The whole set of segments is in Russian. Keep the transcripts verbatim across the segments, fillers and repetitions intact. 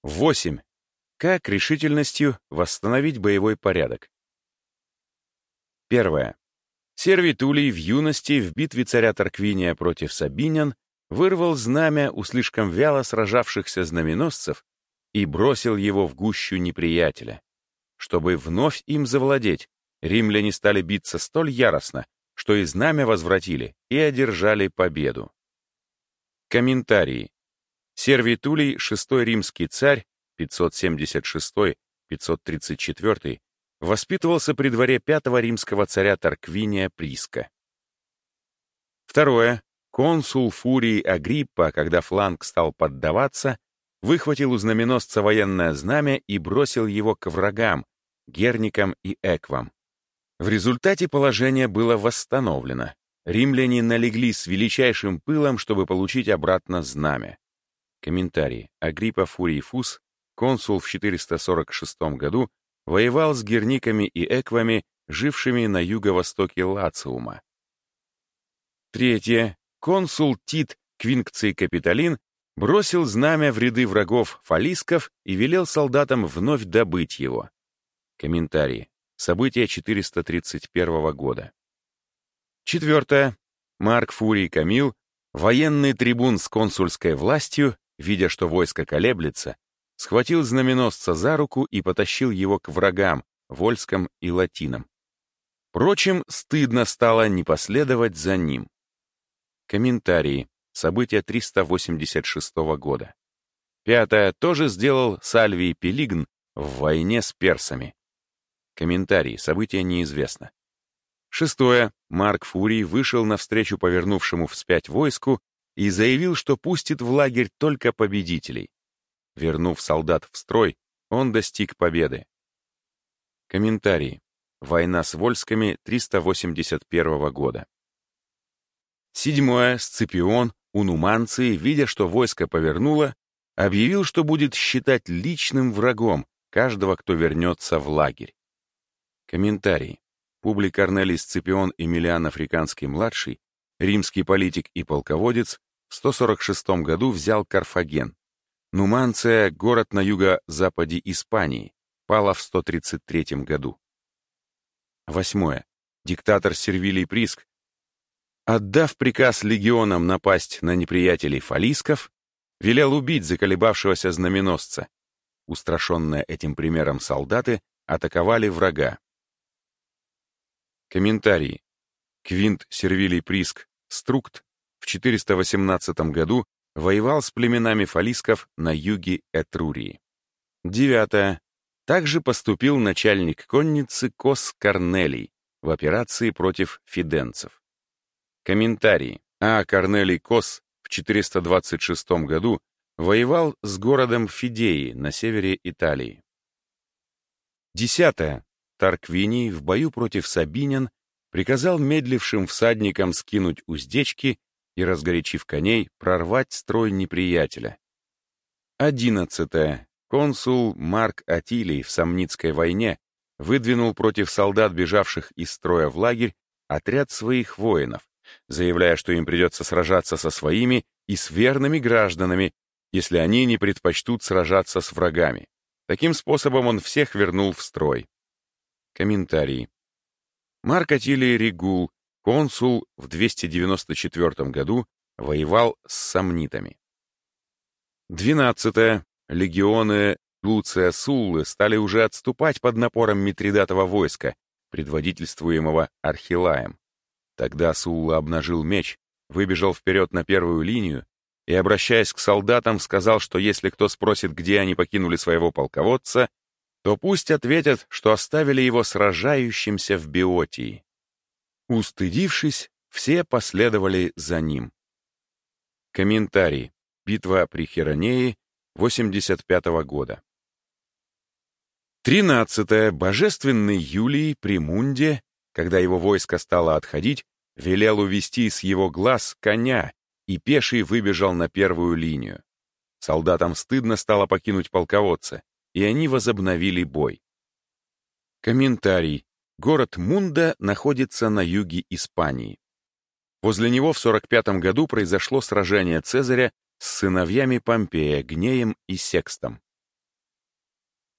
восемь. Как решительностью восстановить боевой порядок? Первое. Сервий Тулей в юности в битве царя Тарквиния против сабинян вырвал знамя у слишком вяло сражавшихся знаменосцев и бросил его в гущу неприятеля. Чтобы вновь им завладеть, римляне стали биться столь яростно, что и знамя возвратили и одержали победу. Комментарии. Сервий Тулей, шестой римский царь, пятьсот семьдесят шестой — пятьсот тридцать четвёртый, воспитывался при дворе пятого римского царя Тарквиния Приска. Второе. Консул Фурий Агриппа, когда фланг стал поддаваться, выхватил у знаменосца военное знамя и бросил его к врагам, герникам и эквам. В результате положение было восстановлено. Римляне налегли с величайшим пылом, чтобы получить обратно знамя. Комментарий. Агриппа Фурий Фус, консул в четыреста сорок шестом году, воевал с герниками и эквами, жившими на юго-востоке Лациума. Третье. Консул Тит Квинкций Капитолин бросил знамя в ряды врагов фалисков и велел солдатам вновь добыть его. Комментарий. События четыреста тридцать первого года. Четвертое. Марк Фурий Камил, военный трибун с консульской властью, видя, что войско колеблется, схватил знаменосца за руку и потащил его к врагам, вольскам и латинам. Впрочем, стыдно стало не последовать за ним. Комментарии. События триста восемьдесят шестого года. Пятое. Тоже сделал Сальвий Пелигн в войне с персами. Комментарий. События неизвестно. Шестое. Марк Фурий вышел навстречу повернувшему вспять войску и заявил, что пустит в лагерь только победителей. Вернув солдат в строй, он достиг победы. Комментарий. Война с вольсками триста восемьдесят первого года. Седьмое. Сципион у Нуманции, видя, что войско повернуло, объявил, что будет считать личным врагом каждого, кто вернется в лагерь. Комментарий. Публий Корнелий Сципион Эмилиан Африканский-младший, римский политик и полководец, в сто сорок шестом году взял Карфаген. Нуманция, город на юго-западе Испании, пала в сто тридцать третьем году. Восьмое. Диктатор Сервилий Приск, отдав приказ легионам напасть на неприятелей фалисков, велел убить заколебавшегося знаменосца. Устрашенные этим примером солдаты атаковали врага. Комментарии. Квинт Сервилий Приск Структ в четыреста восемнадцатом году воевал с племенами фалисков на юге Этрурии. Девятое. Также поступил начальник конницы Кос Корнелий в операции против фиденцев. Комментарий. А. Корнелий Кос в четыреста двадцать шестом году воевал с городом Фидеи на севере Италии. Десятое. Тарквиний в бою против сабинян приказал медлившим всадникам скинуть уздечки и, разгорячив коней, прорвать строй неприятеля. Одиннадцатое. Консул Марк Атилий в Самнитской войне выдвинул против солдат, бежавших из строя в лагерь, отряд своих воинов, заявляя, что им придется сражаться со своими и с верными гражданами, если они не предпочтут сражаться с врагами. Таким способом он всех вернул в строй. Комментарий. Марк Атилий Регул, консул в двести девяносто четвёртом году, воевал с самнитами. Двенадцатое. Легионы Луция Суллы стали уже отступать под напором Митридатова войска, предводительствуемого Архилаем. Тогда Сулла обнажил меч, выбежал вперед на первую линию и, обращаясь к солдатам, сказал, что если кто спросит, где они покинули своего полководца, то пусть ответят, что оставили его сражающимся в Биотии. Устыдившись, все последовали за ним. Комментарий. Битва при Херонее восемьдесят пятого года. Тринадцатое. Божественный Юлий при Мунде, когда его войско стало отходить, велел увести с его глаз коня, и пеший выбежал на первую линию. Солдатам стыдно стало покинуть полководца, и они возобновили бой. Комментарий. Город Мунда находится на юге Испании. Возле него в сорок пятом году произошло сражение Цезаря с сыновьями Помпея, Гнеем и Секстом.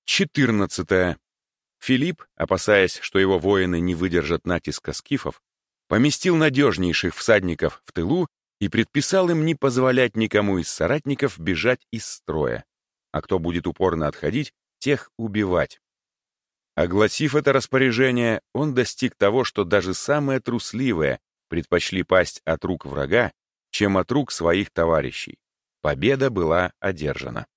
четырнадцатое. Филипп, опасаясь, что его воины не выдержат натиска скифов, поместил надежнейших всадников в тылу и предписал им не позволять никому из соратников бежать из строя, а кто будет упорно отходить, тех убивать. Огласив это распоряжение, он достиг того, что даже самые трусливые предпочли пасть от рук врага, чем от рук своих товарищей. Победа была одержана.